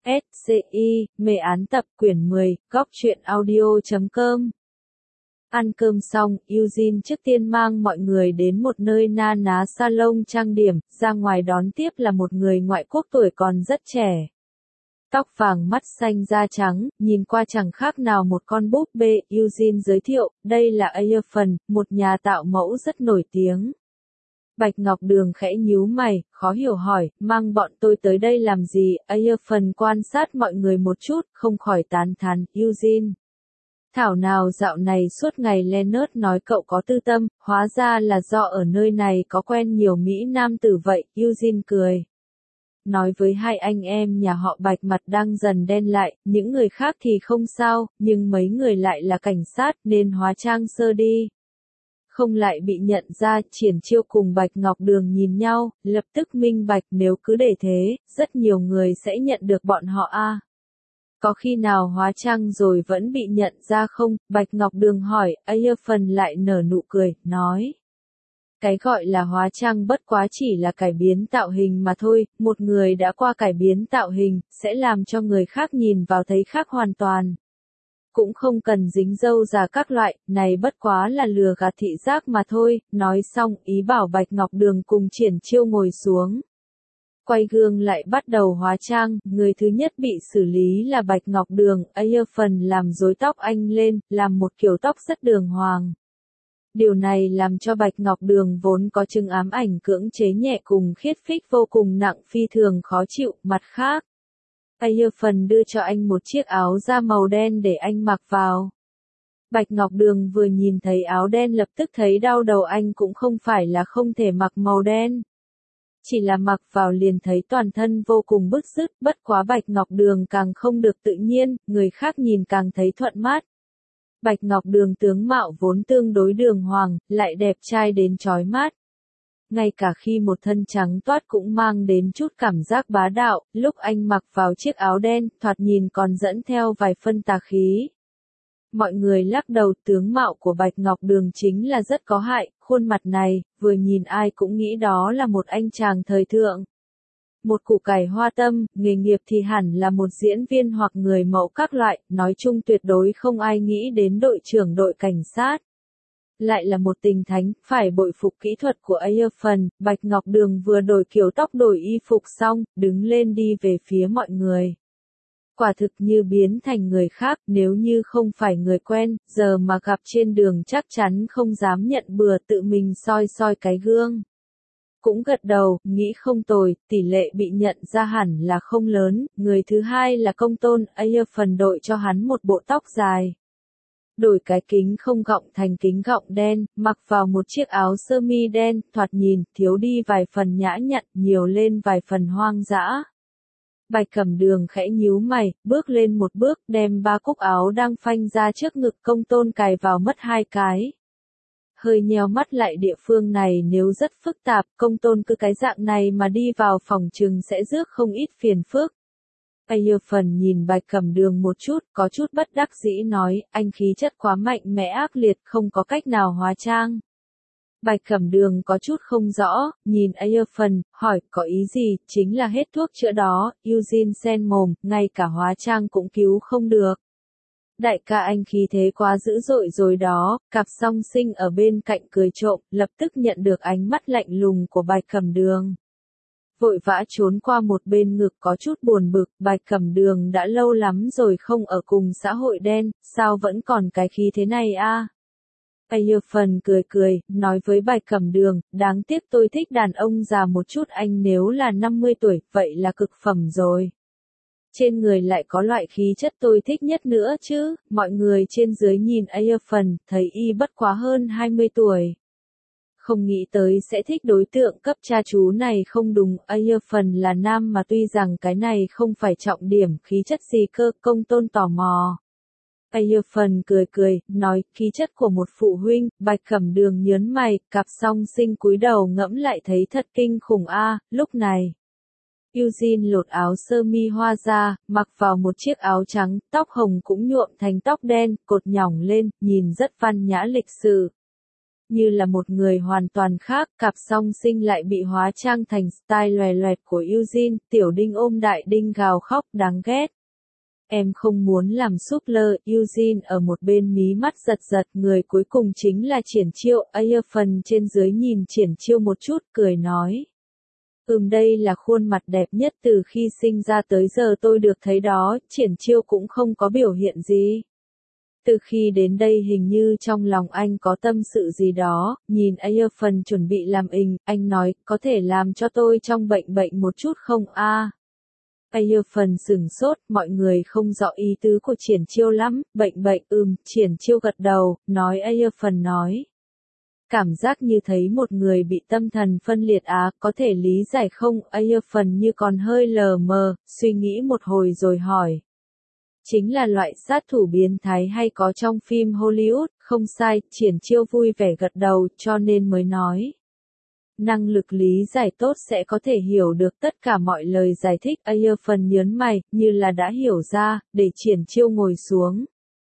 SCI, mê án tập quyển 10, góc truyện audio.com. Ăn cơm xong, Eugene trước tiên mang mọi người đến một nơi na ná salon trang điểm, ra ngoài đón tiếp là một người ngoại quốc tuổi còn rất trẻ. Tóc vàng mắt xanh da trắng, nhìn qua chẳng khác nào một con búp bê. Eugene giới thiệu, đây là Ayrton, một nhà tạo mẫu rất nổi tiếng. Bạch Ngọc Đường khẽ nhíu mày, khó hiểu hỏi, mang bọn tôi tới đây làm gì? Ayrton quan sát mọi người một chút, không khỏi tán thán, Eugene. Thảo nào dạo này suốt ngày Leonard nói cậu có tư tâm, hóa ra là do ở nơi này có quen nhiều Mỹ Nam tử vậy, Eugene cười. Nói với hai anh em nhà họ Bạch mặt đang dần đen lại, những người khác thì không sao, nhưng mấy người lại là cảnh sát nên hóa trang sơ đi. Không lại bị nhận ra. Triển Chiêu cùng Bạch Ngọc Đường nhìn nhau, lập tức minh bạch, nếu cứ để thế, rất nhiều người sẽ nhận được bọn họ a. Có khi nào hóa trang rồi vẫn bị nhận ra không? Bạch Ngọc Đường hỏi. Ayrton lại nở nụ cười, nói. Cái gọi là hóa trang bất quá chỉ là cải biến tạo hình mà thôi, một người đã qua cải biến tạo hình, sẽ làm cho người khác nhìn vào thấy khác hoàn toàn. Cũng không cần dính râu già các loại, này bất quá là lừa gạt thị giác mà thôi. Nói xong, ý bảo Bạch Ngọc Đường cùng Triển Chiêu ngồi xuống. Quay gương lại bắt đầu hóa trang, người thứ nhất bị xử lý là Bạch Ngọc Đường. Ayrton làm rối tóc anh lên, làm một kiểu tóc rất đường hoàng. Điều này làm cho Bạch Ngọc Đường vốn có chứng ám ảnh cưỡng chế nhẹ cùng khiết phích vô cùng nặng phi thường khó chịu. Mặt khác, Ayrton đưa cho anh một chiếc áo da màu đen để anh mặc vào. Bạch Ngọc Đường vừa nhìn thấy áo đen lập tức thấy đau đầu. Anh cũng không phải là không thể mặc màu đen. Chỉ là mặc vào liền thấy toàn thân vô cùng bứt rứt, bất quá Bạch Ngọc Đường càng không được tự nhiên, người khác nhìn càng thấy thuận mắt. Bạch Ngọc Đường tướng mạo vốn tương đối đường hoàng, lại đẹp trai đến chói mắt. Ngay cả khi một thân trắng toát cũng mang đến chút cảm giác bá đạo, lúc anh mặc vào chiếc áo đen, thoạt nhìn còn dẫn theo vài phân tà khí. Mọi người lắc đầu, tướng mạo của Bạch Ngọc Đường chính là rất có hại, khuôn mặt này, vừa nhìn ai cũng nghĩ đó là một anh chàng thời thượng. Một củ cải hoa tâm, nghề nghiệp thì hẳn là một diễn viên hoặc người mẫu các loại, nói chung tuyệt đối không ai nghĩ đến đội trưởng đội cảnh sát. Lại là một tình thánh, phải bội phục kỹ thuật của Ayrton. Bạch Ngọc Đường vừa đổi kiểu tóc đổi y phục xong, đứng lên đi về phía mọi người. Quả thực như biến thành người khác, nếu như không phải người quen, giờ mà gặp trên đường chắc chắn không dám nhận bừa, tự mình soi soi cái gương. Cũng gật đầu, nghĩ không tồi, tỷ lệ bị nhận ra hẳn là không lớn. Người thứ hai là Công Tôn. Ayrton đội cho hắn một bộ tóc dài. Đổi cái kính không gọng thành kính gọng đen, mặc vào một chiếc áo sơ mi đen, thoạt nhìn, thiếu đi vài phần nhã nhặn, nhiều lên vài phần hoang dã. Bạch Cẩm Đường khẽ nhíu mày, bước lên một bước, đem ba cúc áo đang phanh ra trước ngực Công Tôn cài vào mất hai cái. Hơi nheo mắt lại, địa phương này nếu rất phức tạp, Công Tôn cứ cái dạng này mà đi vào phòng trừng sẽ rước không ít phiền phức. Ayrton nhìn Bạch Cẩm Đường một chút, có chút bất đắc dĩ nói, anh khí chất quá mạnh mẽ ác liệt, không có cách nào hóa trang. Bạch Cẩm Đường có chút không rõ, nhìn Ayrton, hỏi, có ý gì? Chính là hết thuốc chữa đó. Eugene sen mồm, ngay cả hóa trang cũng cứu không được. Đại ca anh khí thế quá dữ dội rồi đó. Cặp song sinh ở bên cạnh cười trộm, lập tức nhận được ánh mắt lạnh lùng của Bạch Cẩm Đường. Vội vã trốn qua một bên, ngực có chút buồn bực. Bạch Cẩm Đường đã lâu lắm rồi không ở cùng xã hội đen, sao vẫn còn cái khí thế này a? Ayrton cười cười, nói với Bạch Cẩm Đường, đáng tiếc tôi thích đàn ông già một chút, anh nếu là 50 tuổi, vậy là cực phẩm rồi. Trên người lại có loại khí chất tôi thích nhất nữa chứ. Mọi người trên dưới nhìn Ayrton, thấy y bất quá hơn 20 tuổi. Không nghĩ tới sẽ thích đối tượng cấp cha chú này không đúng. Ayrton là nam mà tuy rằng cái này không phải trọng điểm, khí chất gì cơ? Công Tôn tò mò. Ayrton cười cười, nói, khí chất của một phụ huynh. Bạch Cẩm Đường nhớn mày, cặp song sinh cúi đầu ngẫm lại thấy thật kinh khủng a. Lúc này, Eugene lột áo sơ mi hoa ra, mặc vào một chiếc áo trắng, tóc hồng cũng nhuộm thành tóc đen, cột nhỏng lên, nhìn rất văn nhã lịch sự. Như là một người hoàn toàn khác, cặp song sinh lại bị hóa trang thành style loè loẹt của Eugene, Tiểu Đinh ôm Đại Đinh gào khóc đáng ghét. Em không muốn làm súp lơ, Eugene ở một bên mí mắt giật giật, người cuối cùng chính là Triển Chiêu, phần trên dưới nhìn Triển Chiêu một chút, cười nói. Đây là khuôn mặt đẹp nhất từ khi sinh ra tới giờ tôi được thấy đó, Triển Chiêu cũng không có biểu hiện gì. Từ khi đến đây hình như trong lòng anh có tâm sự gì đó, nhìn phần chuẩn bị làm anh nói, có thể làm cho tôi trong bệnh một chút không a? Phần sửng sốt, mọi người không rõ ý tứ của Triển Chiêu lắm, bệnh, Triển Chiêu gật đầu, nói phần nói. Cảm giác như thấy một người bị tâm thần phân liệt có thể lý giải không? Phần như còn hơi lờ mờ, suy nghĩ một hồi rồi hỏi. Chính là loại sát thủ biến thái hay có trong phim Hollywood, không sai, Triển Chiêu vui vẻ gật đầu, cho nên mới nói. Năng lực lý giải tốt sẽ có thể hiểu được tất cả mọi lời giải thích. Phần nhớn mày, như là đã hiểu ra, để Triển Chiêu ngồi xuống.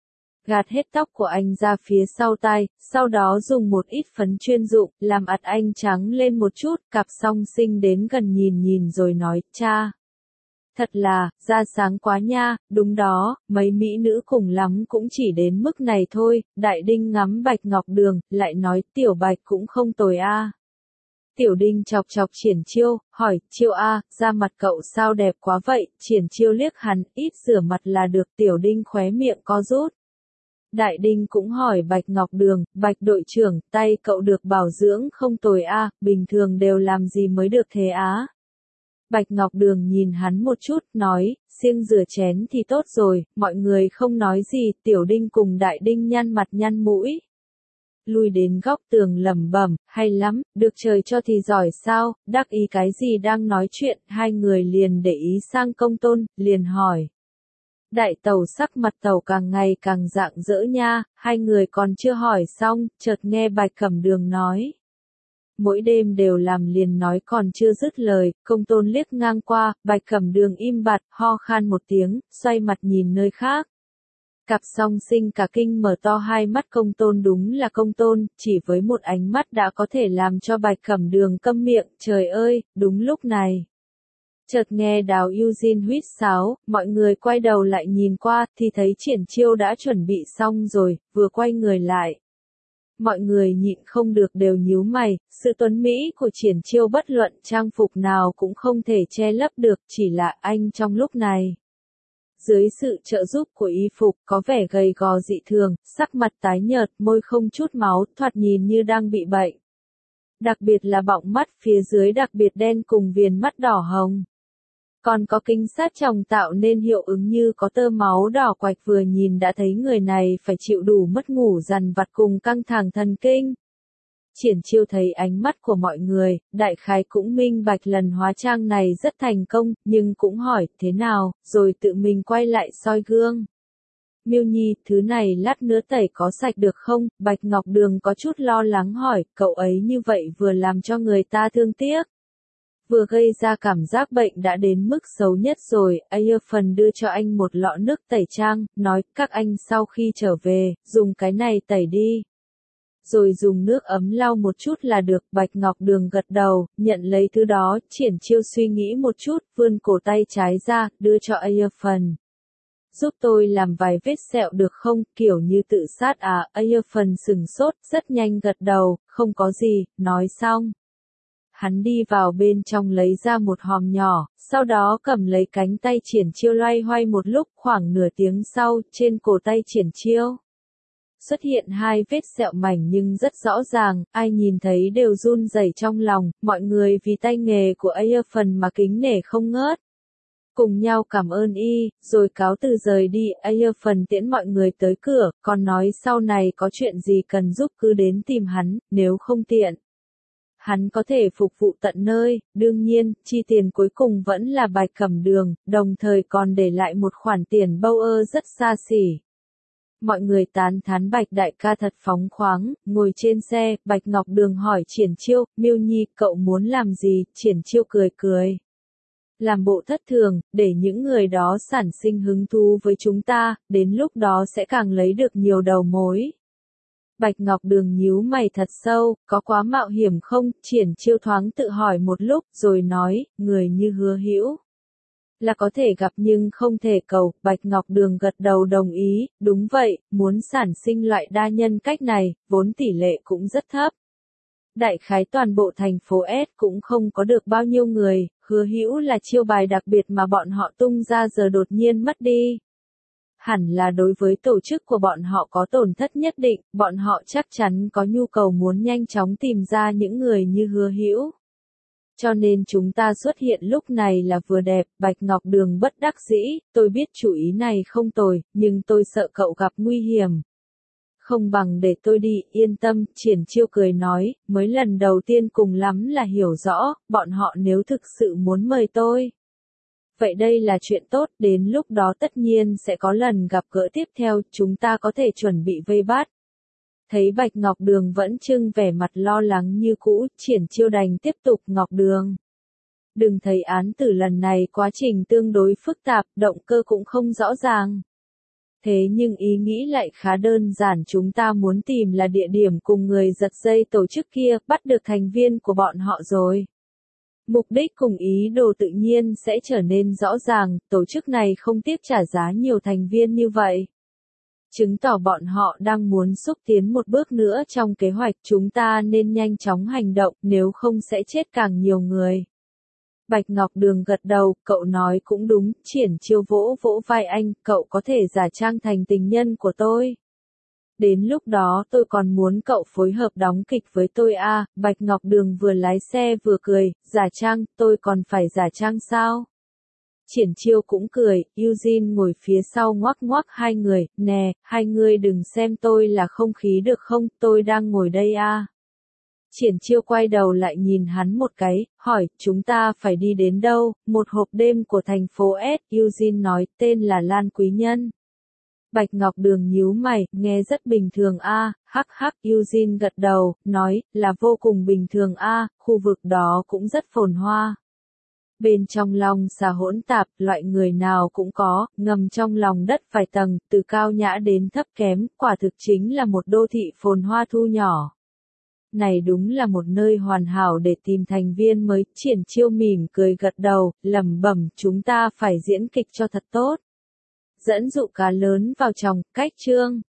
Gạt hết tóc của anh ra phía sau tai, sau đó dùng một ít phấn chuyên dụng, làm ặt anh trắng lên một chút, cặp song sinh đến gần nhìn rồi nói, cha. Thật là, da sáng quá nha, đúng đó, mấy mỹ nữ cùng lắm cũng chỉ đến mức này thôi. Đại Đinh ngắm Bạch Ngọc Đường, lại nói, Tiểu Bạch cũng không tồi a. Tiểu Đinh chọc chọc Triển Chiêu, hỏi, Chiêu da mặt cậu sao đẹp quá vậy? Triển Chiêu liếc hắn, ít rửa mặt là được. Tiểu Đinh khóe miệng co rút. Đại Đinh cũng hỏi Bạch Ngọc Đường, Bạch đội trưởng, tay cậu được bảo dưỡng không tồi bình thường đều làm gì mới được thế á? Bạch Ngọc Đường nhìn hắn một chút, nói, riêng rửa chén thì tốt rồi, mọi người không nói gì. Tiểu Đinh cùng Đại Đinh nhăn mặt nhăn mũi. Lui đến góc tường lẩm bẩm, hay lắm, được trời cho thì giỏi sao, đắc ý cái gì đang nói chuyện, hai người liền để ý sang Công Tôn, liền hỏi. Đại tẩu sắc mặt tẩu càng ngày càng rạng rỡ nha, hai người còn chưa hỏi xong, chợt nghe Bạch Cẩm Đường nói. Mỗi đêm đều làm liền nói còn chưa dứt lời, Công Tôn liếc ngang qua, Bạch Cẩm Đường im bặt, ho khan một tiếng, xoay mặt nhìn nơi khác. Cặp song sinh cả kinh mở to hai mắt. Công Tôn đúng là Công Tôn, chỉ với một ánh mắt đã có thể làm cho Bạch Cẩm Đường câm miệng, trời ơi, đúng lúc này. Chợt nghe Đào Eugene huýt sáo, mọi người quay đầu lại nhìn qua, thì thấy Triển Chiêu đã chuẩn bị xong rồi, vừa quay người lại. Mọi người nhịn không được đều nhíu mày, sự tuấn mỹ của Triển Chiêu bất luận trang phục nào cũng không thể che lấp được, chỉ là anh trong lúc này. Dưới sự trợ giúp của y phục, có vẻ gầy gò dị thường, sắc mặt tái nhợt, môi không chút máu, thoạt nhìn như đang bị bệnh. Đặc biệt là bọng mắt phía dưới đặc biệt đen cùng viền mắt đỏ hồng. Còn có kính sát tròng tạo nên hiệu ứng như có tơ máu đỏ quạch, vừa nhìn đã thấy người này phải chịu đủ mất ngủ dằn vặt cùng căng thẳng thần kinh. Triển Chiêu thấy ánh mắt của mọi người, đại khái cũng minh bạch lần hóa trang này rất thành công, nhưng cũng hỏi, thế nào, rồi tự mình quay lại soi gương. Miêu Nhi, thứ này lát nữa tẩy có sạch được không? Bạch Ngọc Đường có chút lo lắng hỏi, cậu ấy như vậy vừa làm cho người ta thương tiếc. Vừa gây ra cảm giác bệnh đã đến mức xấu nhất rồi. Phần đưa cho anh một lọ nước tẩy trang, nói, các anh sau khi trở về, dùng cái này tẩy đi. Rồi dùng nước ấm lau một chút là được. Bạch Ngọc Đường gật đầu, nhận lấy thứ đó. Triển Chiêu suy nghĩ một chút, vươn cổ tay trái ra, đưa cho phần. Giúp tôi làm vài vết sẹo được không, kiểu như tự sát phần sừng sốt, rất nhanh gật đầu, không có gì, nói xong. Hắn đi vào bên trong lấy ra một hòm nhỏ, sau đó cầm lấy cánh tay Triển Chiêu loay hoay một lúc, khoảng nửa tiếng sau, trên cổ tay Triển Chiêu xuất hiện hai vết sẹo mảnh nhưng rất rõ ràng, ai nhìn thấy đều run rẩy trong lòng, mọi người vì tay nghề của phần mà kính nể không ngớt. Cùng nhau cảm ơn y, rồi cáo từ rời đi. Phần tiễn mọi người tới cửa, còn nói sau này có chuyện gì cần giúp cứ đến tìm hắn, nếu không tiện. Hắn có thể phục vụ tận nơi, đương nhiên, chi tiền cuối cùng vẫn là Bạch Cẩm Đường, đồng thời còn để lại một khoản tiền bâu rất xa xỉ. Mọi người tán thán Bạch đại ca thật phóng khoáng, ngồi trên xe, Bạch Ngọc Đường hỏi Triển Chiêu, Miêu Nhi, cậu muốn làm gì? Triển Chiêu cười cười. Làm bộ thất thường, để những người đó sản sinh hứng thú với chúng ta, đến lúc đó sẽ càng lấy được nhiều đầu mối. Bạch Ngọc Đường nhíu mày thật sâu, có quá mạo hiểm không? Triển Chiêu thoáng tự hỏi một lúc, rồi nói, người như Hứa Hữu là có thể gặp nhưng không thể cầu. Bạch Ngọc Đường gật đầu đồng ý, đúng vậy, muốn sản sinh loại đa nhân cách này, vốn tỷ lệ cũng rất thấp. Đại khái toàn bộ thành phố S cũng không có được bao nhiêu người, Hứa Hữu là chiêu bài đặc biệt mà bọn họ tung ra giờ đột nhiên mất đi. Hẳn là đối với tổ chức của bọn họ có tổn thất nhất định, bọn họ chắc chắn có nhu cầu muốn nhanh chóng tìm ra những người như Hứa Hữu. Cho nên chúng ta xuất hiện lúc này là vừa đẹp. Bạch Ngọc Đường bất đắc dĩ, tôi biết chủ ý này không tồi, nhưng tôi sợ cậu gặp nguy hiểm. Không bằng để tôi đi, yên tâm. Triển Chiêu cười nói, mới lần đầu tiên cùng lắm là hiểu rõ, bọn họ nếu thực sự muốn mời tôi. Vậy đây là chuyện tốt, đến lúc đó tất nhiên sẽ có lần gặp gỡ tiếp theo, chúng ta có thể chuẩn bị vây bắt. Thấy Bạch Ngọc Đường vẫn trưng vẻ mặt lo lắng như cũ, Triển Chiêu đành tiếp tục. Ngọc Đường, đừng thấy án tử lần này quá trình tương đối phức tạp, động cơ cũng không rõ ràng. Thế nhưng ý nghĩ lại khá đơn giản, chúng ta muốn tìm là địa điểm cùng người giật dây tổ chức kia, bắt được thành viên của bọn họ rồi. Mục đích cùng ý đồ tự nhiên sẽ trở nên rõ ràng, tổ chức này không tiếc trả giá nhiều thành viên như vậy. Chứng tỏ bọn họ đang muốn xúc tiến một bước nữa trong kế hoạch, chúng ta nên nhanh chóng hành động, nếu không sẽ chết càng nhiều người. Bạch Ngọc Đường gật đầu, cậu nói cũng đúng. Triển Chiêu vỗ vỗ vai anh, cậu có thể giả trang thành tình nhân của tôi. Đến lúc đó tôi còn muốn cậu phối hợp đóng kịch với tôi à. Bạch Ngọc Đường vừa lái xe vừa cười, giả trang, tôi còn phải giả trang sao? Triển Chiêu cũng cười, Eugene ngồi phía sau ngoắc ngoắc hai người, nè, hai người đừng xem tôi là không khí được không, tôi đang ngồi đây à. Triển Chiêu quay đầu lại nhìn hắn một cái, hỏi, chúng ta phải đi đến đâu? Một hộp đêm của thành phố S, Eugene nói, tên là Lan Quý Nhân. Bạch Ngọc Đường nhíu mày, nghe rất bình thường a. Hắc hắc, Eugene gật đầu, nói, là vô cùng bình thường a, khu vực đó cũng rất phồn hoa. Bên trong lòng xà hỗn tạp, loại người nào cũng có, ngầm trong lòng đất vài tầng, từ cao nhã đến thấp kém, quả thực chính là một đô thị phồn hoa thu nhỏ. Này đúng là một nơi hoàn hảo để tìm thành viên mới. Triển Chiêu mỉm cười gật đầu, lẩm bẩm, chúng ta phải diễn kịch cho thật tốt. Dẫn dụ cá lớn vào chồng, cách chương.